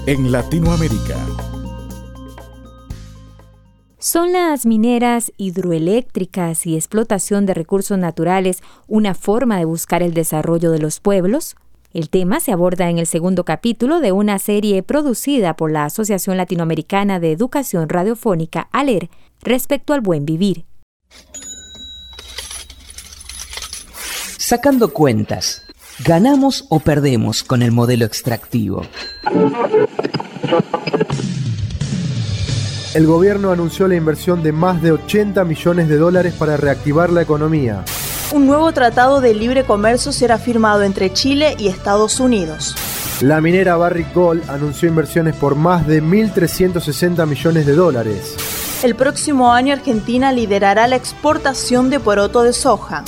en Latinoamérica. ¿Son las mineras hidroeléctricas y explotación de recursos naturales una forma de buscar el desarrollo de los pueblos? El tema se aborda en el segundo capítulo de una serie producida por la Asociación Latinoamericana de Educación Radiofónica, ALER, respecto al buen vivir. Sacando cuentas, ¿ganamos o perdemos con el modelo extractivo? El gobierno anunció la inversión de más de $80 millones para reactivar la economía. Un nuevo tratado de libre comercio será firmado entre Chile y Estados Unidos. La minera Barrick Gold anunció inversiones por más de $1.360 millones. El próximo año Argentina liderará la exportación de poroto de soja.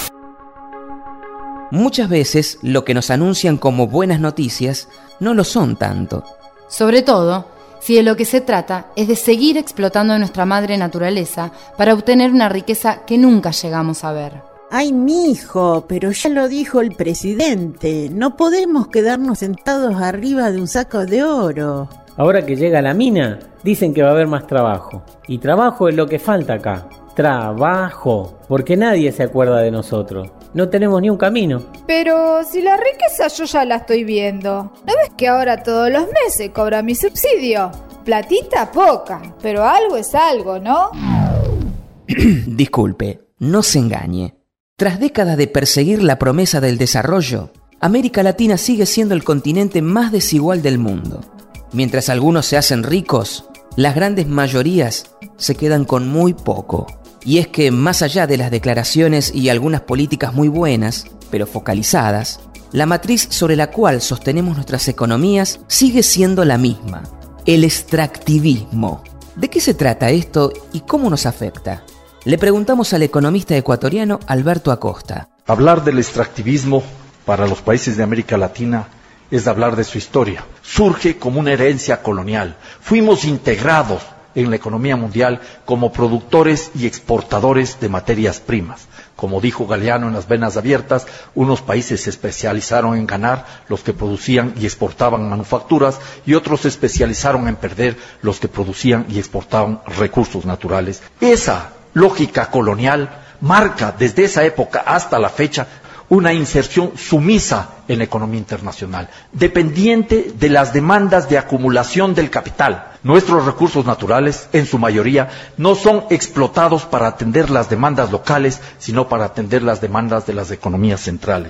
Muchas veces lo que nos anuncian como buenas noticias no lo son tanto. Sobre todo, si de lo que se trata es de seguir explotando a nuestra madre naturaleza para obtener una riqueza que nunca llegamos a ver. Ay, mijo, pero ya lo dijo el presidente, no podemos quedarnos sentados arriba de un saco de oro. Ahora que llega la mina, dicen que va a haber más trabajo. Y trabajo es lo que falta acá. Trabajo, porque nadie se acuerda de nosotros. No tenemos ni un camino. Pero si la riqueza yo ya la estoy viendo. ¿No ves que ahora todos los meses cobra mi subsidio? Platita poca, pero algo es algo, ¿no? Disculpe, no se engañe. Tras décadas de perseguir la promesa del desarrollo, América Latina sigue siendo el continente más desigual del mundo. Mientras algunos se hacen ricos, las grandes mayorías se quedan con muy poco. Y es que, más allá de las declaraciones y algunas políticas muy buenas, pero focalizadas, la matriz sobre la cual sostenemos nuestras economías sigue siendo la misma: el extractivismo. ¿De qué se trata esto y cómo nos afecta? Le preguntamos al economista ecuatoriano Alberto Acosta. Hablar del extractivismo para los países de América Latina es hablar de su historia. Surge como una herencia colonial. Fuimos integrados en la economía mundial como productores y exportadores de materias primas. Como dijo Galeano en Las Venas Abiertas, unos países se especializaron en ganar, los que producían y exportaban manufacturas, y otros se especializaron en perder, los que producían y exportaban recursos naturales. Esa lógica colonial marca desde esa época hasta la fecha una inserción sumisa en la economía internacional, dependiente de las demandas de acumulación del capital. Nuestros recursos naturales, en su mayoría, no son explotados para atender las demandas locales, sino para atender las demandas de las economías centrales.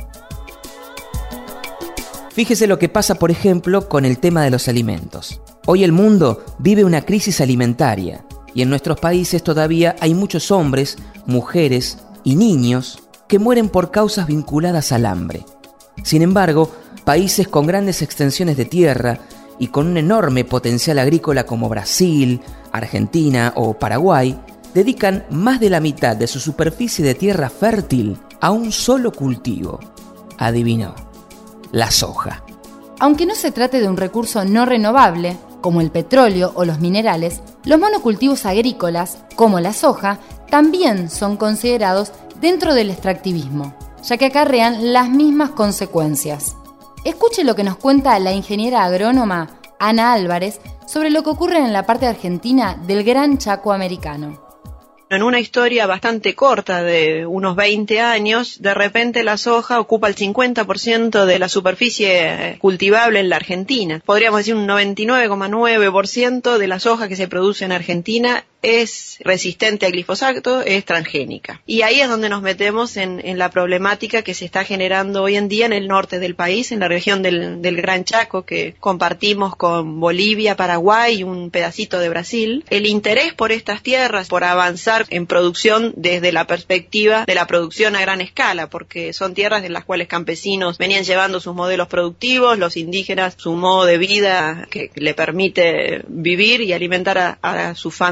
Fíjese lo que pasa, por ejemplo, con el tema de los alimentos. Hoy el mundo vive una crisis alimentaria y en nuestros países todavía hay muchos hombres, mujeres y niños que mueren por causas vinculadas al hambre. Sin embargo, países con grandes extensiones de tierra y con un enorme potencial agrícola como Brasil, Argentina o Paraguay, dedican más de la mitad de su superficie de tierra fértil a un solo cultivo. Adivinó, la soja. Aunque no se trate de un recurso no renovable, como el petróleo o los minerales, los monocultivos agrícolas, como la soja, también son considerados dentro del extractivismo, ya que acarrean las mismas consecuencias. Escuche lo que nos cuenta la ingeniera agrónoma Ana Álvarez sobre lo que ocurre en la parte argentina del Gran Chaco americano. En una historia bastante corta de unos 20 años, de repente la soja ocupa el 50% de la superficie cultivable en la Argentina. Podríamos decir un 99,9% de la soja que se produce en Argentina es resistente al glifosato, es transgénica. Y ahí es donde nos metemos en la problemática que se está generando hoy en día en el norte del país, en la región del Gran Chaco, que compartimos con Bolivia, Paraguay y un pedacito de Brasil. El interés por estas tierras, por avanzar en producción desde la perspectiva de la producción a gran escala, porque son tierras en las cuales campesinos venían llevando sus modelos productivos, los indígenas su modo de vida que le permite vivir y alimentar a sus familias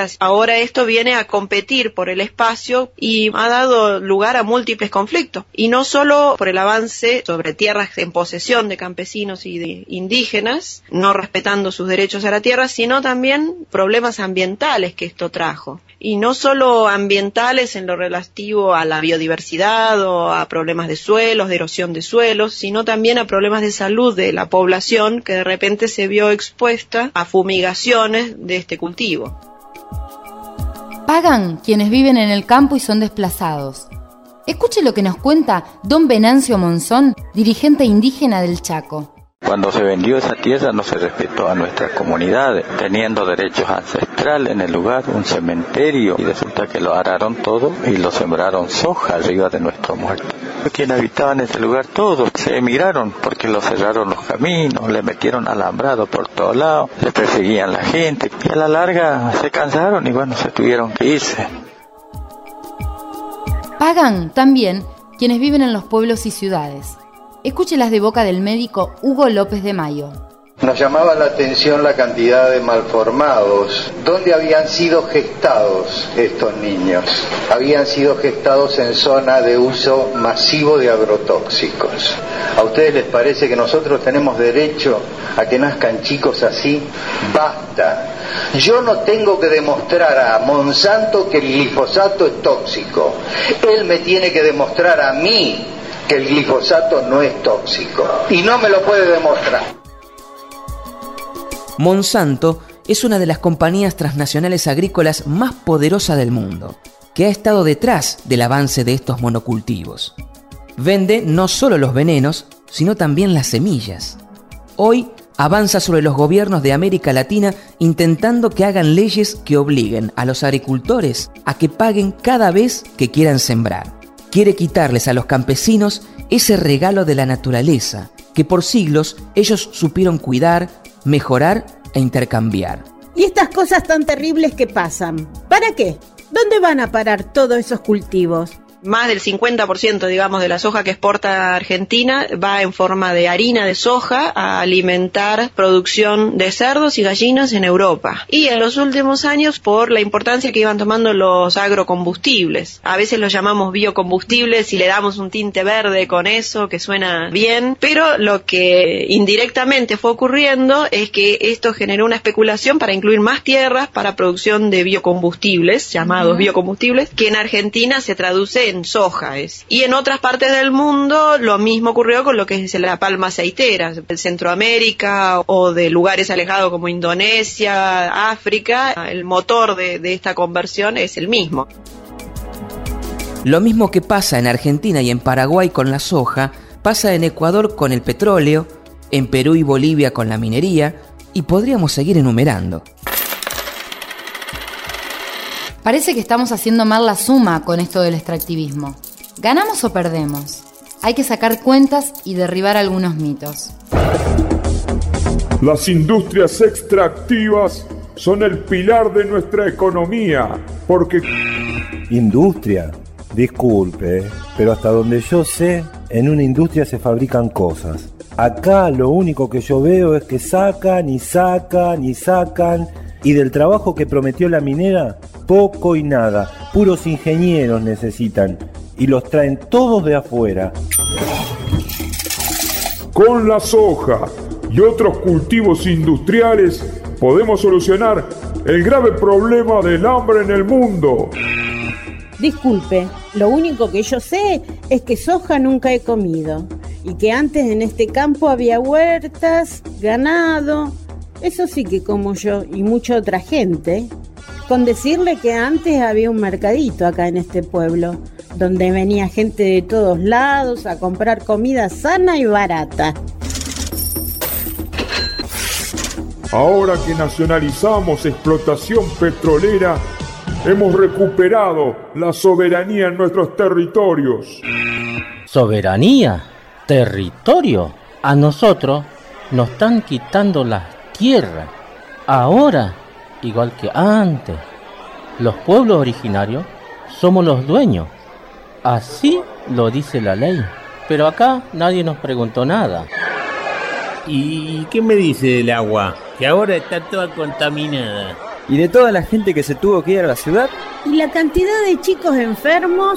decías, ahora esto viene a competir por el espacio y ha dado lugar a múltiples conflictos. Y no solo por el avance sobre tierras en posesión de campesinos y de indígenas, no respetando sus derechos a la tierra, sino también problemas ambientales que esto trajo. Y no solo ambientales en lo relativo a la biodiversidad o a problemas de suelos, de erosión de suelos, sino también a problemas de salud de la población que de repente se vio expuesta a fumigaciones de este cultivo. Pagan quienes viven en el campo y son desplazados. Escuche lo que nos cuenta don Venancio Monzón, dirigente indígena del Chaco. Cuando se vendió esa tierra no se respetó a nuestras comunidades, teniendo derechos ancestrales en el lugar, un cementerio, y resulta que lo araron todo y lo sembraron soja arriba de nuestros muertos. Quienes habitaban ese lugar, todos se emigraron porque lo cerraron los caminos, le metieron alambrado por todos lados, le perseguían la gente y a la larga se cansaron y bueno, se tuvieron que irse. Pagan también quienes viven en los pueblos y ciudades. Escúchelas de boca del médico Hugo López de Mayo. Nos llamaba la atención la cantidad de malformados. ¿Dónde habían sido gestados estos niños? Habían sido gestados en zona de uso masivo de agrotóxicos. ¿A ustedes les parece que nosotros tenemos derecho a que nazcan chicos así? Basta. Yo no tengo que demostrar a Monsanto que el glifosato es tóxico. Él me tiene que demostrar a mí que el glifosato no es tóxico. Y no me lo puede demostrar. Monsanto es una de las compañías transnacionales agrícolas más poderosas del mundo, que ha estado detrás del avance de estos monocultivos. Vende no solo los venenos, sino también las semillas. Hoy avanza sobre los gobiernos de América Latina intentando que hagan leyes que obliguen a los agricultores a que paguen cada vez que quieran sembrar. Quiere quitarles a los campesinos ese regalo de la naturaleza que por siglos ellos supieron cuidar, mejorar e intercambiar. ¿Y estas cosas tan terribles que pasan? ¿Para qué? ¿Dónde van a parar todos esos cultivos? Más del 50%, digamos, de la soja que exporta Argentina va en forma de harina de soja a alimentar producción de cerdos y gallinas en Europa. Y en los últimos años, por la importancia que iban tomando los agrocombustibles. A veces los llamamos biocombustibles y le damos un tinte verde con eso, que suena bien, pero lo que indirectamente fue ocurriendo es que esto generó una especulación para incluir más tierras para producción de biocombustibles, llamados biocombustibles, que en Argentina se traduce en soja. Y en otras partes del mundo lo mismo ocurrió con lo que es la palma aceitera, en Centroamérica o de lugares alejados como Indonesia, África. El motor de esta conversión es el mismo. Lo mismo que pasa en Argentina y en Paraguay con la soja, pasa en Ecuador con el petróleo, en Perú y Bolivia con la minería, y podríamos seguir enumerando. Parece que estamos haciendo mal la suma con esto del extractivismo. ¿Ganamos o perdemos? Hay que sacar cuentas y derribar algunos mitos. Las industrias extractivas son el pilar de nuestra economía, porque... ¿Industria? Disculpe, pero hasta donde yo sé, en una industria se fabrican cosas. Acá lo único que yo veo es que sacan y sacan y sacan, y del trabajo que prometió la minera, poco y nada. Puros ingenieros necesitan, y los traen todos de afuera. Con la soja y otros cultivos industriales podemos solucionar el grave problema del hambre en el mundo. Disculpe, lo único que yo sé es que soja nunca he comido, y que antes en este campo había huertas, ganado. Eso sí que como yo y mucha otra gente. Con decirle que antes había un mercadito acá en este pueblo, donde venía gente de todos lados a comprar comida sana y barata. Ahora que nacionalizamos explotación petrolera, hemos recuperado la soberanía en nuestros territorios. ¿Soberanía? ¿Territorio? A nosotros nos están quitando las tierras. Ahora, igual que antes, los pueblos originarios somos los dueños. Así lo dice la ley. Pero acá nadie nos preguntó nada. ¿Y qué me dice del agua? Que ahora está toda contaminada. ¿Y de toda la gente que se tuvo que ir a la ciudad? ¿Y la cantidad de chicos enfermos?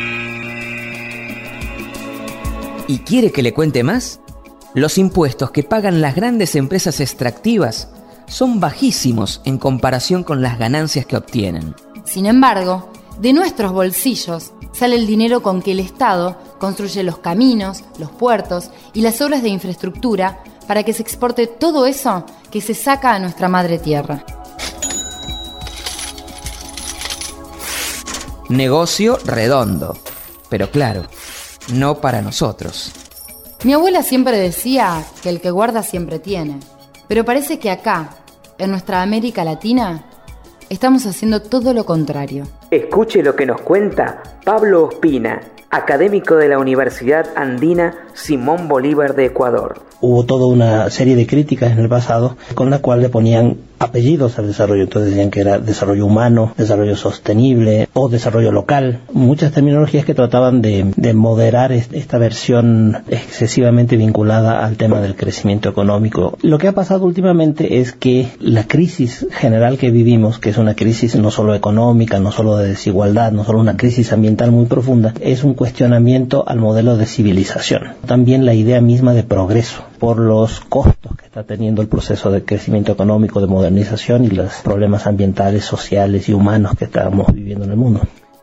¿Y quiere que le cuente más? Los impuestos que pagan las grandes empresas extractivas son bajísimos en comparación con las ganancias que obtienen. Sin embargo, de nuestros bolsillos sale el dinero con que el Estado construye los caminos, los puertos y las obras de infraestructura para que se exporte todo eso que se saca a nuestra madre tierra. Negocio redondo, pero claro, no para nosotros. Mi abuela siempre decía que el que guarda siempre tiene, pero parece que acá, en nuestra América Latina, estamos haciendo todo lo contrario. Escuche lo que nos cuenta Pablo Ospina, académico de la Universidad Andina Simón Bolívar de Ecuador. Hubo toda una serie de críticas en el pasado con la cual le ponían apellidos al desarrollo. Entonces decían que era desarrollo humano, desarrollo sostenible o desarrollo local. Muchas terminologías que trataban de moderar esta versión excesivamente vinculada al tema del crecimiento económico. Lo que ha pasado últimamente es que la crisis general que vivimos, que es una crisis no solo económica, no solo de desigualdad, no solo una crisis ambiental muy profunda, es un cuestionamiento al modelo de civilización. También la idea misma de progreso, por los costos que está teniendo el proceso de crecimiento económico, de modernización y los problemas ambientales, sociales y humanos que estamos viviendo en el mundo.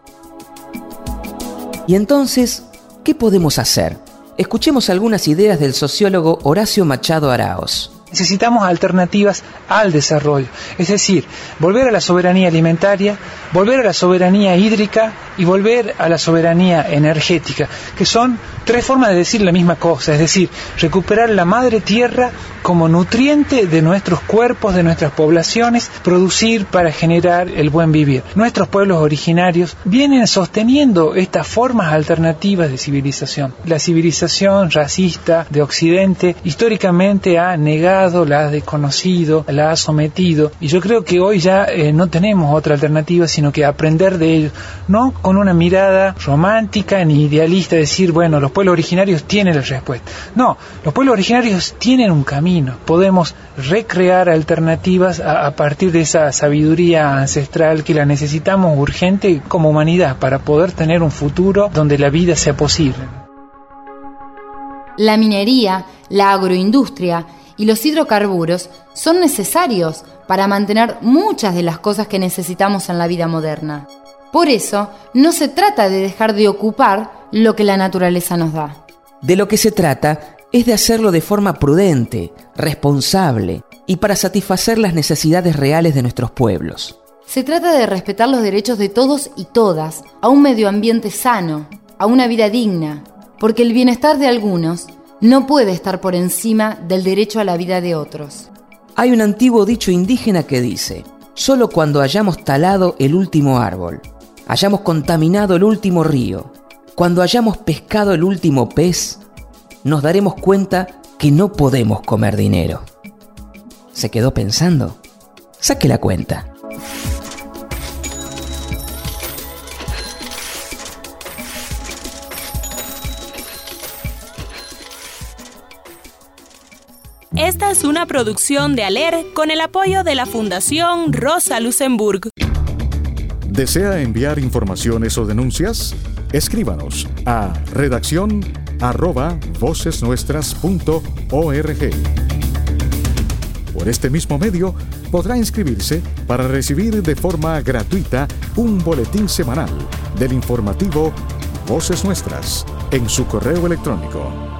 Y entonces, ¿qué podemos hacer? Escuchemos algunas ideas del sociólogo Horacio Machado Araoz. Necesitamos alternativas al desarrollo, es decir, volver a la soberanía alimentaria, volver a la soberanía hídrica y volver a la soberanía energética, que son tres formas de decir la misma cosa, es decir, recuperar la madre tierra como nutriente de nuestros cuerpos, de nuestras poblaciones, producir para generar el buen vivir. Nuestros pueblos originarios vienen sosteniendo estas formas alternativas de civilización. La civilización racista de Occidente históricamente ha negado, la ha desconocido, la ha sometido, y yo creo que hoy ya no tenemos otra alternativa sino que aprender de ellos, no con una mirada romántica ni idealista, decir, bueno, los pueblos originarios tienen la respuesta. No, los pueblos originarios tienen un camino, podemos recrear alternativas a partir de esa sabiduría ancestral que la necesitamos urgente como humanidad para poder tener un futuro donde la vida sea posible. La minería, la agroindustria y los hidrocarburos son necesarios para mantener muchas de las cosas que necesitamos en la vida moderna. Por eso, no se trata de dejar de ocupar lo que la naturaleza nos da. De lo que se trata es de hacerlo de forma prudente, responsable y para satisfacer las necesidades reales de nuestros pueblos. Se trata de respetar los derechos de todos y todas, a un medio ambiente sano, a una vida digna, porque el bienestar de algunos no puede estar por encima del derecho a la vida de otros. Hay un antiguo dicho indígena que dice: solo cuando hayamos talado el último árbol, hayamos contaminado el último río, cuando hayamos pescado el último pez, nos daremos cuenta que no podemos comer dinero. ¿Se quedó pensando? Saque la cuenta. Esta es una producción de ALER con el apoyo de la Fundación Rosa Luxemburg. ¿Desea enviar informaciones o denuncias? Escríbanos a redacción@vocesnuestras.org. Por este mismo medio podrá inscribirse para recibir de forma gratuita un boletín semanal del informativo Voces Nuestras en su correo electrónico.